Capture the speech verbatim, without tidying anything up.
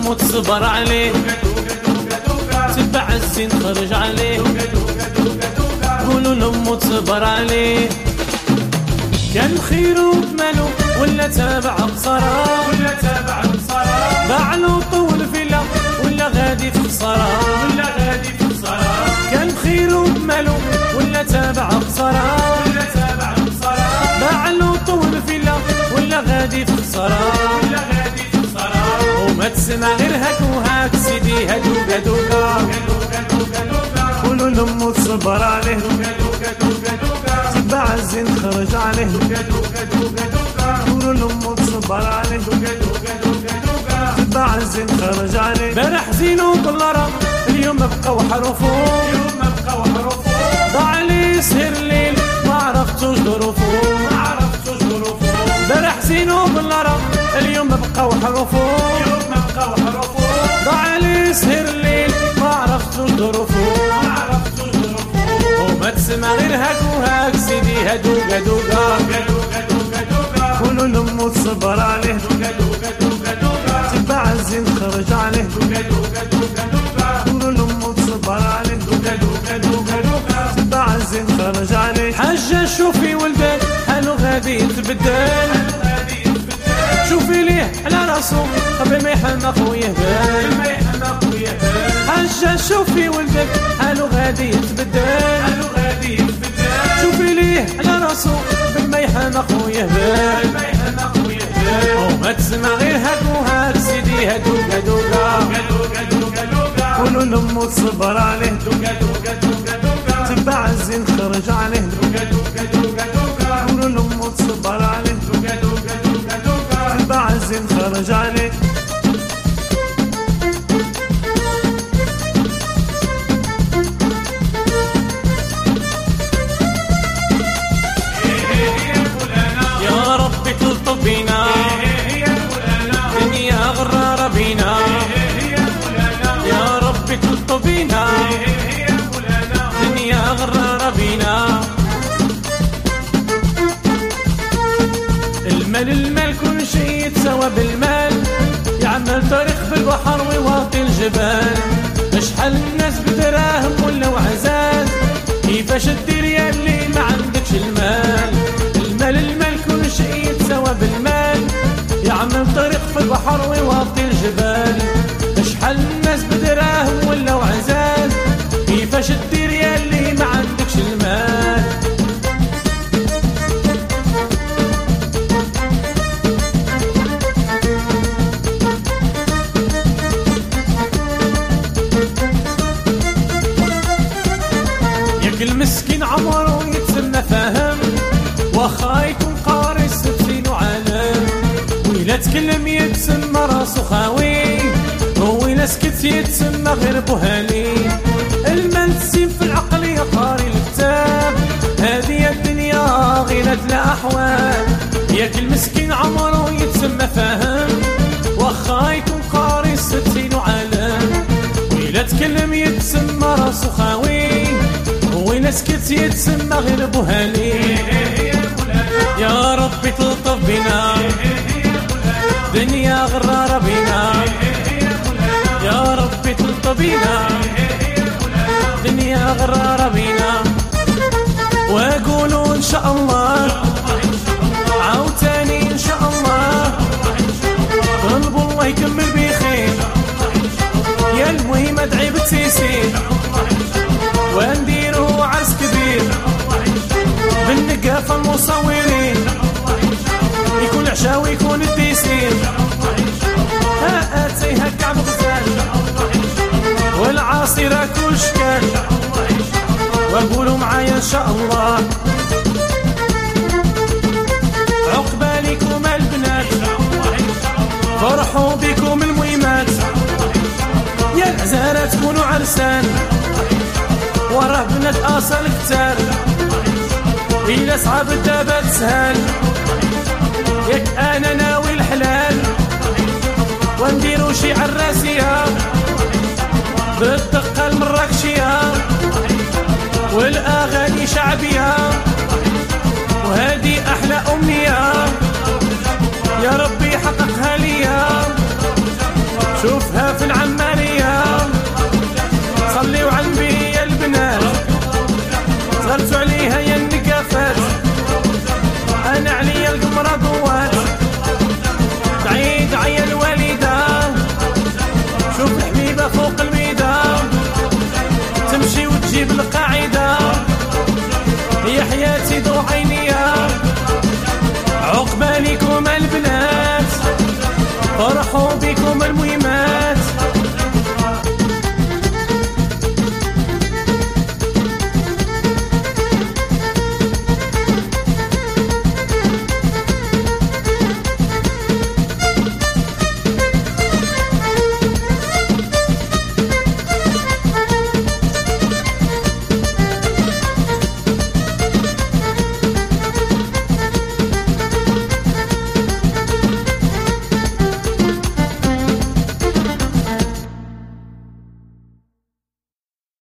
الموت صبر عليه، تبع الزين خرج عليه، قولوا الموت صبر عليه. كان خيره بمالو ولا تابع بصرا، ولا تابع بصرا، باعلو طول فيلا ولا غادي في خسارة، ولا غادي في خسارة. كان خيره بمالو ولا تابع بصرا، ولا تابع بصرا، باعلو طول فيلا ولا غادي في خسارة، ولا غادي في خسارة. وما تسمع غير هاك وهاك سيدي هادوكا دوكا، دوكا دوكا دوكا، قولوا لمو تصبر عليه، دوكا دوكا دوكا دوكا، تبع الزين خرج عليه، دوكا دوكا دوكا دوكا، قولوا لمو تصبر عليه، دوكا دوكا دوكا دوكا، تبع الزين خرج عليه. بارح زينو بالرا اليوم بقاو حروفو، اليوم ما بقاو حروفو، ضاع لي سهر الليل ما عرفتوش ظروفو، ما عرفتوش ظروفو. بارح زينو بالرا اليوم بقاو حروفو، اليوم ما بقاو حروفو، ضاع لي سهر الليل ما عرفتوش ظروفو، ما عرفتوش ظروفو. وما تسمع غير هاك وهاك سيدي هادوكا دوكا، دوكا دوكا دوكا دوكا، قولوا لمو تصبر عليه، دوكا دوكا دوكا دوكا، تبع الزين خرج عليه، دوكا دوكا دوكا دوكا، قولوا لمو تصبر عليه، دوكا دوكا دوكا دوكا، تبع الزين خرج عليه. حاجة شوفي ولدان حالو غادي يتبدل، غادي يتبدل، شوفي ليه على راسو قبل ما يحماق ويهبل، ما يحماق ويهبل. حاجة شوفي ولدك حالو غادي يتبدل، حالو غادي يتبدل، شوفي ليه على راسو قبل ما يحماق ويهبل، ما يحماق ويهبل. وما تسمع غير هاك وهاك سيدي هادوكا دوكا، دوكا دوكا دوكا، قولوا لمو تصبر عليه، دوكا دوكا دوكا دوكا، تبع الزين خرج عليه، دوكا دوكا دوكا دوكا، قولوا لمو تصبر عليه، دوكا دوكا دوكا دوكا، تبع الزين خرج عليه. يا ربي تلطف بينا، دنيا غرارة بينا، يا ربي تلطف بينا، دنيا غرارة بينا. المال المال كل شيء يتسوى بالمال، يعمل طريق في البحر ويواطي الجبال. اشحال الناس بدراهم ولا وعزاز، كيفاش دير يا اللي ما عندكش المال. المال المال كل شيء يتسوى بالمال، يعمل طريق في البحر ويواطي الجبال. اشحال الناس بدراهم ولا وعزاز، كيفاش دير يا اللي ما عندكش المال. المسكين عمره يتسمى فاهم، واخا يكون قاري ستين وعالم. ويلا تكلم يتسمى راسو خاوي، ويلا سكت يتسمى غير بوهالي. المال تسيب في العقل يا قاري الكتاب، هذه الدنيا غيرت لا احوال. ياك المسكين عمره يتسمى فاهم، واخا يكون قاري ستين وعالم. ويلا تكلم يتسمى راسو خاوي، وين سكت يتسمى غير بوهالي. يا ربي تلطف بينا، دنيا غرارة بينا، يا ربي تلطف بينا، دنيا غرارة بينا. واقولوا ان شاء الله، عاوتاني ان شاء الله، طلبوا الله يكمل بخير. يا المهم ادعي بالتيسير، ونديرو عرس كبير بالنقافة المصورين، يكون عشاء ويكون الديسير. ها اتيها كعب غزال والعاصرة كل شكال، وقولوا معايا ان شاء الله. عقبالكم البنات، فرحوا بكم المهمات. يا العزارة تكونوا عرسان، وراه بنات اصل كتار. إلا صعب الدابة تسهل، ياك انا ناوي الحلال. ونديرو شي عراسية بالدقة المراكشية، والاغاني شعبية، وهذه احلى امنية. يا ربي حققها ليا، شوفها في العالم